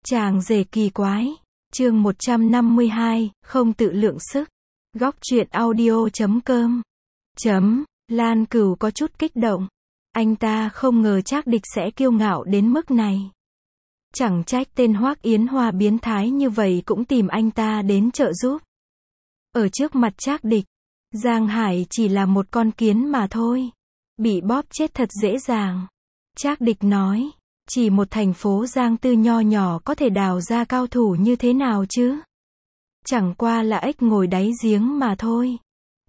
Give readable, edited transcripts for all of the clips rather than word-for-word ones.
Chàng rể kỳ quái. Chương 152, không tự lượng sức. Góc truyện audio.com. Lan Cửu có chút kích động. Anh ta không ngờ Trác Địch sẽ kiêu ngạo đến mức này. Chẳng trách tên Hoắc Yến Hoa biến thái như vậy cũng tìm anh ta đến trợ giúp. Ở trước mặt Trác Địch, Giang Hải chỉ là một con kiến mà thôi. Bị bóp chết thật dễ dàng. Trác Địch nói, chỉ một thành phố Giang Tư nho nhỏ có thể đào ra cao thủ như thế nào chứ? Chẳng qua là ếch ngồi đáy giếng mà thôi.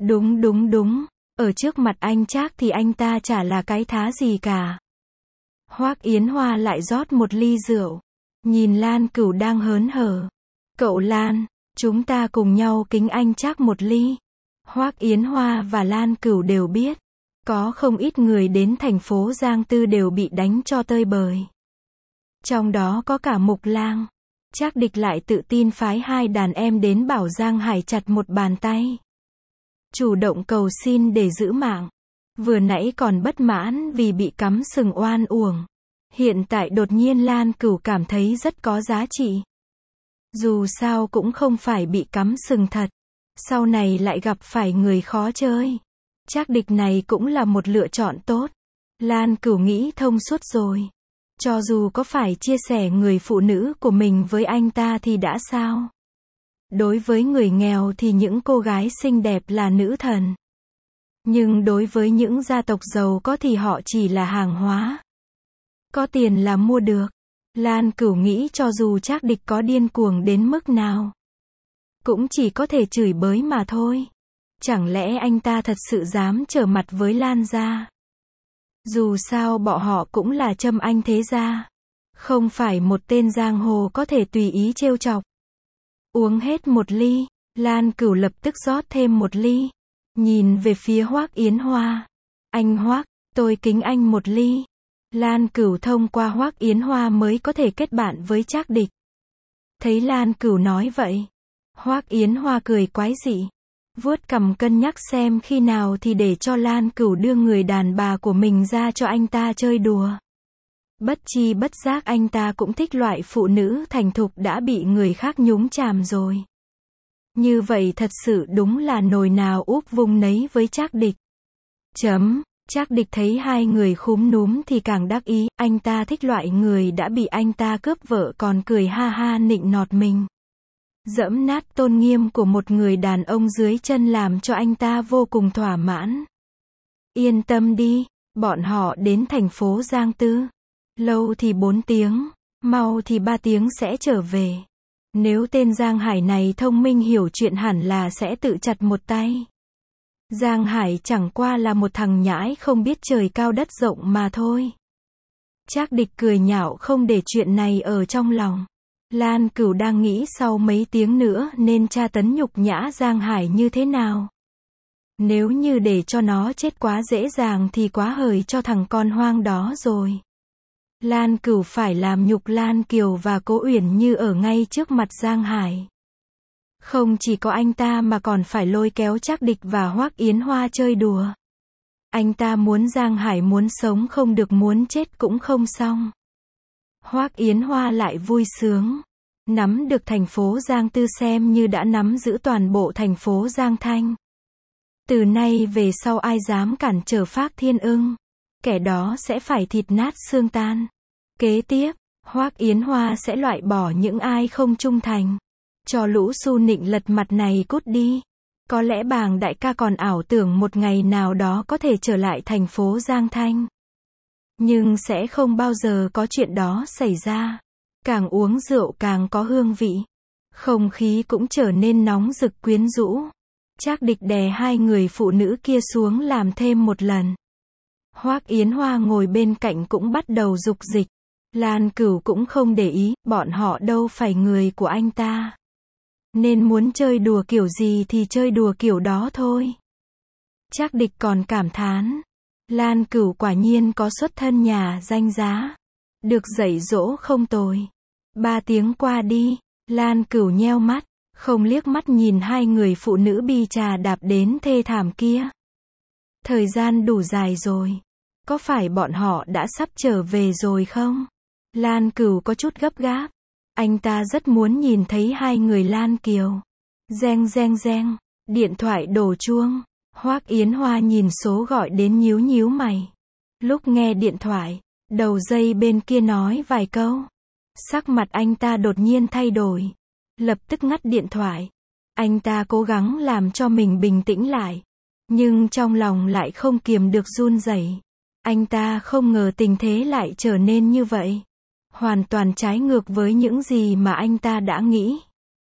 Đúng. Ở trước mặt anh Trác thì anh ta chả là cái thá gì cả. Hoắc Yến Hoa lại rót một ly rượu. Nhìn Lan Cửu đang hớn hở. Cậu Lan, chúng ta cùng nhau kính anh Trác một ly. Hoắc Yến Hoa và Lan Cửu đều biết. Có không ít người đến thành phố Giang Tư đều bị đánh cho tơi bời. Trong đó có cả Mục Lang. Trác Địch lại tự tin phái hai đàn em đến bảo Giang Hải chặt một bàn tay. Chủ động cầu xin để giữ mạng. Vừa nãy còn bất mãn vì bị cắm sừng oan uổng. Hiện tại đột nhiên Lan Cửu cảm thấy rất có giá trị. Dù sao cũng không phải bị cắm sừng thật. Sau này lại gặp phải người khó chơi. Trác Địch này cũng là một lựa chọn tốt. Lan Cửu nghĩ thông suốt rồi. Cho dù có phải chia sẻ người phụ nữ của mình với anh ta thì đã sao? Đối với người nghèo thì những cô gái xinh đẹp là nữ thần. Nhưng đối với những gia tộc giàu có thì họ chỉ là hàng hóa. Có tiền là mua được. Lan Cửu nghĩ cho dù Trác Địch có điên cuồng đến mức nào, cũng chỉ có thể chửi bới mà thôi. Chẳng lẽ anh ta thật sự dám trở mặt với Lan gia? Dù sao bọn họ cũng là Trâm Anh thế gia. Không phải một tên giang hồ có thể tùy ý trêu chọc. Uống hết một ly, Lan Cửu lập tức rót thêm một ly. Nhìn về phía Hoắc Yến Hoa. Anh Hoắc, tôi kính anh một ly. Lan Cửu thông qua Hoắc Yến Hoa mới có thể kết bạn với Trác Địch. Thấy Lan Cửu nói vậy, Hoắc Yến Hoa cười quái dị. Vuốt cằm cân nhắc xem khi nào thì để cho Lan Cửu đưa người đàn bà của mình ra cho anh ta chơi đùa. Bất chi bất giác anh ta cũng thích loại phụ nữ thành thục đã bị người khác nhúng chàm rồi. Như vậy thật sự đúng là nồi nào úp vung nấy với Trác Địch. Trác Địch thấy hai người khúm núm thì càng đắc ý, anh ta thích loại người đã bị anh ta cướp vợ còn cười ha ha nịnh nọt mình. Dẫm nát tôn nghiêm của một người đàn ông dưới chân làm cho anh ta vô cùng thỏa mãn. Yên tâm đi, bọn họ đến thành phố Giang Tư. Lâu thì 4 tiếng, mau thì 3 tiếng sẽ trở về. Nếu tên Giang Hải này thông minh hiểu chuyện hẳn là sẽ tự chặt một tay. Giang Hải chẳng qua là một thằng nhãi không biết trời cao đất rộng mà thôi. Trác Địch cười nhạo không để chuyện này ở trong lòng. Lan Cửu đang nghĩ sau mấy tiếng nữa nên tra tấn nhục nhã Giang Hải như thế nào. Nếu như để cho nó chết quá dễ dàng thì quá hời cho thằng con hoang đó rồi. Lan Cửu phải làm nhục Lan Kiều và Cố Uyển Như ở ngay trước mặt Giang Hải. Không chỉ có anh ta mà còn phải lôi kéo Trác Địch và Hoắc Yến Hoa chơi đùa. Anh ta muốn Giang Hải muốn sống không được muốn chết cũng không xong. Hoắc Yến Hoa lại vui sướng. Nắm được thành phố Giang Tư xem như đã nắm giữ toàn bộ thành phố Giang Thanh. Từ nay về sau ai dám cản trở Phác Thiên Ưng, kẻ đó sẽ phải thịt nát xương tan. Kế tiếp, Hoắc Yến Hoa sẽ loại bỏ những ai không trung thành. Cho lũ su nịnh lật mặt này cút đi. Có lẽ Bàng đại ca còn ảo tưởng một ngày nào đó có thể trở lại thành phố Giang Thanh. Nhưng sẽ không bao giờ có chuyện đó xảy ra. Càng uống rượu càng có hương vị. Không khí cũng trở nên nóng rực quyến rũ. Trác Địch đè hai người phụ nữ kia xuống làm thêm một lần. Hoắc Yến Hoa ngồi bên cạnh cũng bắt đầu dục dịch. Lan Cửu cũng không để ý, bọn họ đâu phải người của anh ta. Nên muốn chơi đùa kiểu gì thì chơi đùa kiểu đó thôi. Trác Địch còn cảm thán. Lan Cửu quả nhiên có xuất thân nhà danh giá. Được dạy dỗ không tồi. 3 tiếng qua đi, Lan Cửu nheo mắt, không liếc mắt nhìn hai người phụ nữ bi trà đạp đến thê thảm kia. Thời gian đủ dài rồi. Có phải bọn họ đã sắp trở về rồi không? Lan Cửu có chút gấp gáp. Anh ta rất muốn nhìn thấy hai người Lan Kiều. Reng reng reng, điện thoại đổ chuông. Hoắc Yến Hoa nhìn số gọi đến nhíu nhíu mày. Lúc nghe điện thoại, đầu dây bên kia nói vài câu. Sắc mặt anh ta đột nhiên thay đổi. Lập tức ngắt điện thoại. Anh ta cố gắng làm cho mình bình tĩnh lại. Nhưng trong lòng lại không kiềm được run rẩy. Anh ta không ngờ tình thế lại trở nên như vậy. Hoàn toàn trái ngược với những gì mà anh ta đã nghĩ.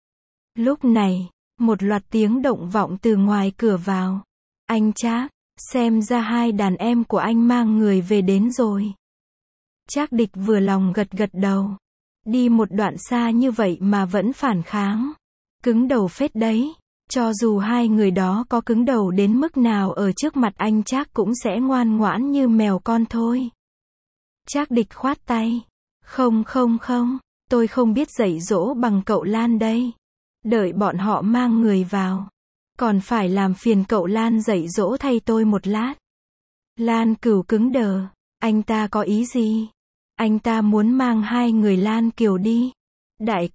Lúc này, một loạt tiếng động vọng từ ngoài cửa vào. Anh Trác, xem ra hai đàn em của anh mang người về đến rồi. Trác Địch vừa lòng gật gật đầu. Đi một đoạn xa như vậy mà vẫn phản kháng. Cứng đầu phết đấy. Cho dù hai người đó có cứng đầu đến mức nào ở trước mặt anh Trác cũng sẽ ngoan ngoãn như mèo con thôi. Trác Địch khoát tay. Không, tôi không biết dạy dỗ bằng cậu Lan đây. Đợi bọn họ mang người vào. Còn phải làm phiền cậu Lan dạy dỗ thay tôi một lát. Lan Cửu cứng đờ. Anh ta có ý gì? Anh ta muốn mang hai người Lan Kiều đi. Đại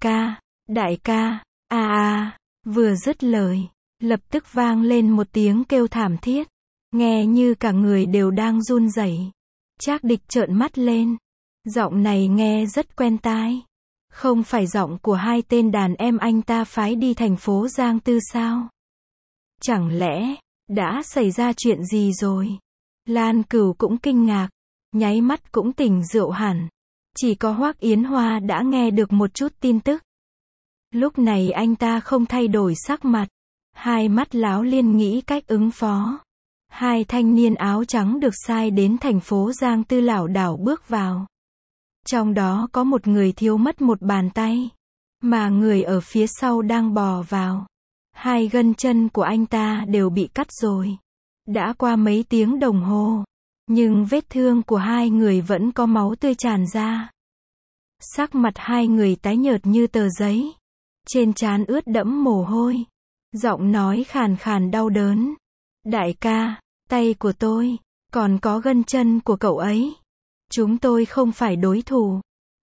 ca, vừa dứt lời, lập tức vang lên một tiếng kêu thảm thiết. Nghe như cả người đều đang run rẩy. Trác Địch trợn mắt lên. Giọng này nghe rất quen tai. Không phải giọng của hai tên đàn em anh ta phái đi thành phố Giang Tư sao? Chẳng lẽ, đã xảy ra chuyện gì rồi? Lan Cửu cũng kinh ngạc, nháy mắt cũng tỉnh rượu hẳn. Chỉ có Hoắc Yến Hoa đã nghe được một chút tin tức. Lúc này anh ta không thay đổi sắc mặt, hai mắt láo liên nghĩ cách ứng phó. Hai thanh niên áo trắng được sai đến thành phố Giang Tư lảo đảo bước vào. Trong đó có một người thiếu mất một bàn tay, mà người ở phía sau đang bò vào. Hai gân chân của anh ta đều bị cắt rồi. Đã qua mấy tiếng đồng hồ, nhưng vết thương của hai người vẫn có máu tươi tràn ra. Sắc mặt hai người tái nhợt như tờ giấy. Trên trán ướt đẫm mồ hôi. Giọng nói khàn khàn đau đớn. Đại ca, tay của tôi, còn có gân chân của cậu ấy. Chúng tôi không phải đối thủ.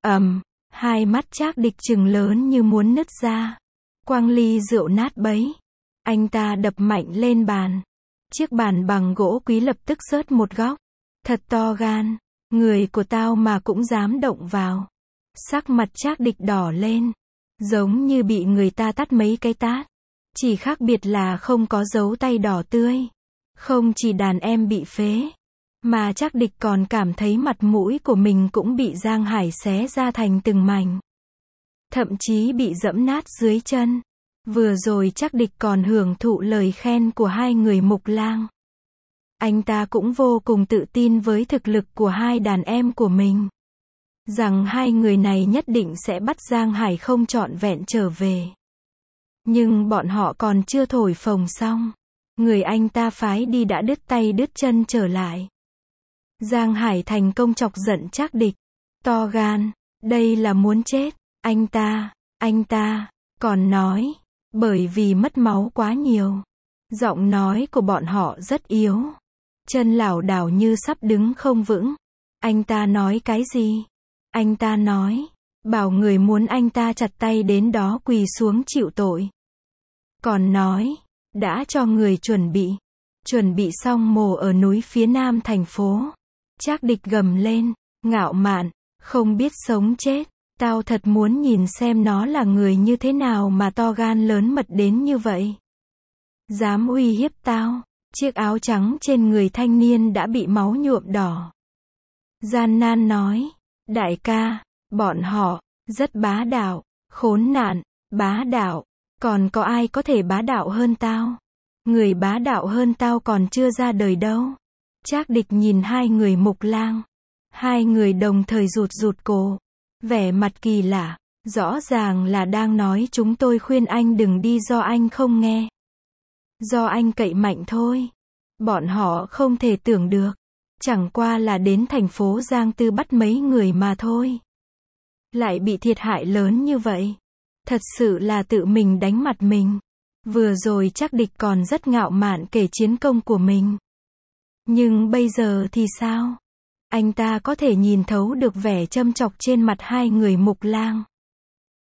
Hai mắt Trác Địch trừng lớn như muốn nứt ra. Quang ly rượu nát bấy. Anh ta đập mạnh lên bàn. Chiếc bàn bằng gỗ quý lập tức rớt một góc. Thật to gan. Người của tao mà cũng dám động vào. Sắc mặt Trác Địch đỏ lên. Giống như bị người ta tát mấy cái tát. Chỉ khác biệt là không có dấu tay đỏ tươi. Không chỉ đàn em bị phế, mà Trác Địch còn cảm thấy mặt mũi của mình cũng bị Giang Hải xé ra thành từng mảnh. Thậm chí bị dẫm nát dưới chân. Vừa rồi Trác Địch còn hưởng thụ lời khen của hai người Mục Lang. Anh ta cũng vô cùng tự tin với thực lực của hai đàn em của mình. Rằng hai người này nhất định sẽ bắt Giang Hải không trọn vẹn trở về. Nhưng bọn họ còn chưa thổi phồng xong. Người anh ta phái đi đã đứt tay đứt chân trở lại. Giang Hải thành công chọc giận Trác Địch. To gan, đây là muốn chết. Anh ta, còn nói, bởi vì mất máu quá nhiều. Giọng nói của bọn họ rất yếu. Chân lảo đảo như sắp đứng không vững. Anh ta nói cái gì? Anh ta nói, bảo người muốn anh ta chặt tay đến đó quỳ xuống chịu tội. Còn nói, đã cho người chuẩn bị xong mồ ở núi phía nam thành phố. Trác Địch gầm lên, ngạo mạn, không biết sống chết. Tao thật muốn nhìn xem nó là người như thế nào mà to gan lớn mật đến như vậy. Dám uy hiếp tao. Chiếc áo trắng trên người thanh niên đã bị máu nhuộm đỏ. Gian nan nói, đại ca, bọn họ, rất bá đạo, khốn nạn, bá đạo. Còn có ai có thể bá đạo hơn tao? Người bá đạo hơn tao còn chưa ra đời đâu. Trác Địch nhìn hai người Mục Lang. Hai người đồng thời rụt cổ. Vẻ mặt kỳ lạ. Rõ ràng là đang nói chúng tôi khuyên anh đừng đi do anh không nghe. Do anh cậy mạnh thôi. Bọn họ không thể tưởng được. Chẳng qua là đến thành phố Giang Tư bắt mấy người mà thôi. Lại bị thiệt hại lớn như vậy. Thật sự là tự mình đánh mặt mình. Vừa rồi Trác Địch còn rất ngạo mạn kể chiến công của mình. Nhưng bây giờ thì sao? Anh ta có thể nhìn thấu được vẻ châm chọc trên mặt hai người Mục Lang.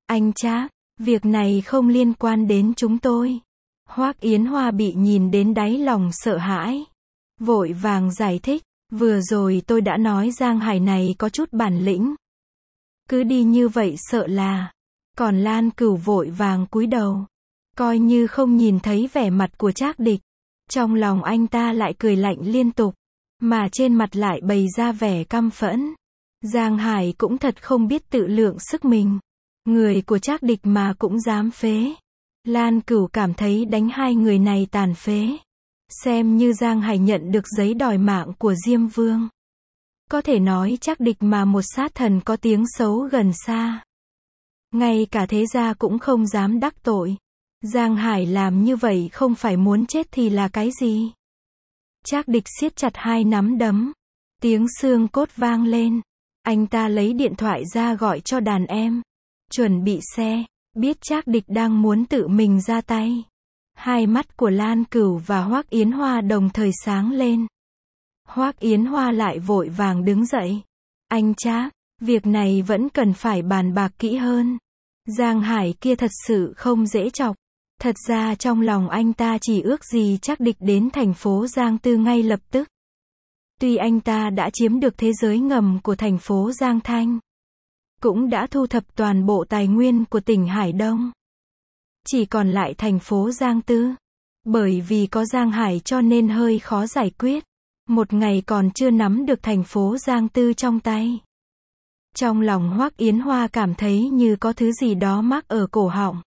Anh Trác, việc này không liên quan đến chúng tôi. Hoắc Yến Hoa bị nhìn đến đáy lòng sợ hãi. Vội vàng giải thích, vừa rồi tôi đã nói Giang Hải này có chút bản lĩnh. Cứ đi như vậy sợ là. Còn Lan Cửu vội vàng cúi đầu. Coi như không nhìn thấy vẻ mặt của Trác Địch. Trong lòng anh ta lại cười lạnh liên tục. Mà trên mặt lại bày ra vẻ căm phẫn. Giang Hải cũng thật không biết tự lượng sức mình. Người của Trác Địch mà cũng dám phế. Lan Cửu cảm thấy đánh hai người này tàn phế. Xem như Giang Hải nhận được giấy đòi mạng của Diêm Vương. Có thể nói Trác Địch mà một sát thần có tiếng xấu gần xa. Ngay cả thế gia cũng không dám đắc tội. Giang Hải làm như vậy không phải muốn chết thì là cái gì? Trác Địch siết chặt hai nắm đấm. Tiếng xương cốt vang lên. Anh ta lấy điện thoại ra gọi cho đàn em. Chuẩn bị xe. Biết Trác Địch đang muốn tự mình ra tay. Hai mắt của Lan Cửu và Hoắc Yến Hoa đồng thời sáng lên. Hoắc Yến Hoa lại vội vàng đứng dậy. Anh Trác, việc này vẫn cần phải bàn bạc kỹ hơn. Giang Hải kia thật sự không dễ chọc. Thật ra trong lòng anh ta chỉ ước gì Trác Địch đến thành phố Giang Tư ngay lập tức. Tuy anh ta đã chiếm được thế giới ngầm của thành phố Giang Thanh. Cũng đã thu thập toàn bộ tài nguyên của tỉnh Hải Đông. Chỉ còn lại thành phố Giang Tư. Bởi vì có Giang Hải cho nên hơi khó giải quyết. Một ngày còn chưa nắm được thành phố Giang Tư trong tay. Trong lòng Hoắc Yến Hoa cảm thấy như có thứ gì đó mắc ở cổ họng.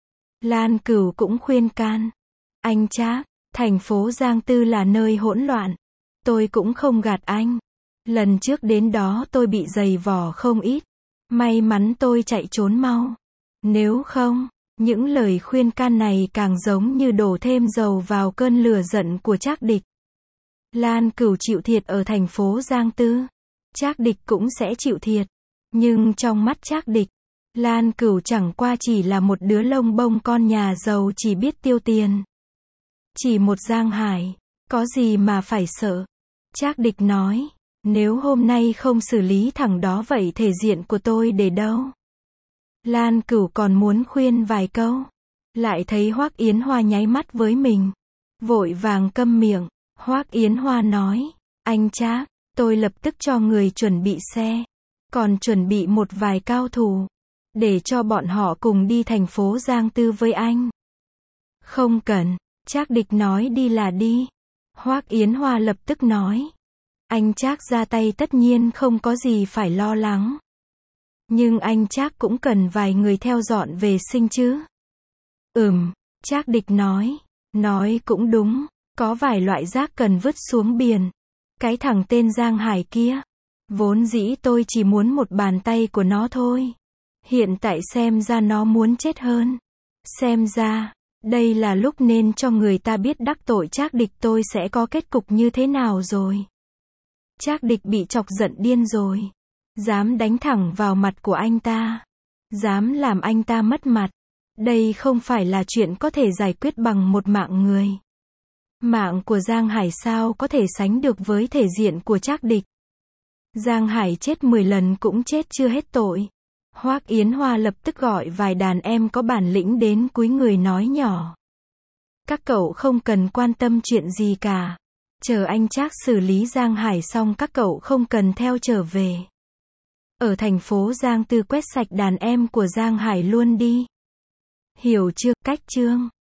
Lan Cửu cũng khuyên can. Anh Trác, thành phố Giang Tư là nơi hỗn loạn. Tôi cũng không gạt anh. Lần trước đến đó tôi bị giày vò không ít. May mắn tôi chạy trốn mau. Nếu không, những lời khuyên can này càng giống như đổ thêm dầu vào cơn lửa giận của Trác Địch. Lan Cửu chịu thiệt ở thành phố Giang Tư. Trác Địch cũng sẽ chịu thiệt. Nhưng trong mắt Trác Địch, Lan Cửu chẳng qua chỉ là một đứa lông bông con nhà giàu chỉ biết tiêu tiền. Chỉ một Giang Hải, có gì mà phải sợ. Trác Địch nói, nếu hôm nay không xử lý thằng đó vậy thể diện của tôi để đâu? Lan Cửu còn muốn khuyên vài câu. Lại thấy Hoắc Yến Hoa nháy mắt với mình. Vội vàng câm miệng. Hoắc Yến Hoa nói, anh Trác, tôi lập tức cho người chuẩn bị xe. Còn chuẩn bị một vài cao thủ. Để cho bọn họ cùng đi thành phố Giang Tư với anh. Không cần. Trác Địch nói đi là đi. Hoắc Yến Hoa lập tức nói. Anh Trác ra tay tất nhiên không có gì phải lo lắng. Nhưng anh Trác cũng cần vài người theo dọn vệ sinh chứ. Trác Địch nói. Nói cũng đúng. Có vài loại rác cần vứt xuống biển. Cái thằng tên Giang Hải kia. Vốn dĩ tôi chỉ muốn một bàn tay của nó thôi. Hiện tại xem ra nó muốn chết hơn. Xem ra, đây là lúc nên cho người ta biết đắc tội Trác Địch tôi sẽ có kết cục như thế nào rồi. Trác Địch bị chọc giận điên rồi. Dám đánh thẳng vào mặt của anh ta. Dám làm anh ta mất mặt. Đây không phải là chuyện có thể giải quyết bằng một mạng người. Mạng của Giang Hải sao có thể sánh được với thể diện của Trác Địch. Giang Hải chết 10 lần cũng chết chưa hết tội. Hoắc Yến Hoa lập tức gọi vài đàn em có bản lĩnh đến cúi người nói nhỏ. Các cậu không cần quan tâm chuyện gì cả. Chờ anh Trác xử lý Giang Hải xong các cậu không cần theo trở về. Ở thành phố Giang Tư quét sạch đàn em của Giang Hải luôn đi. Hiểu chưa? Cách chương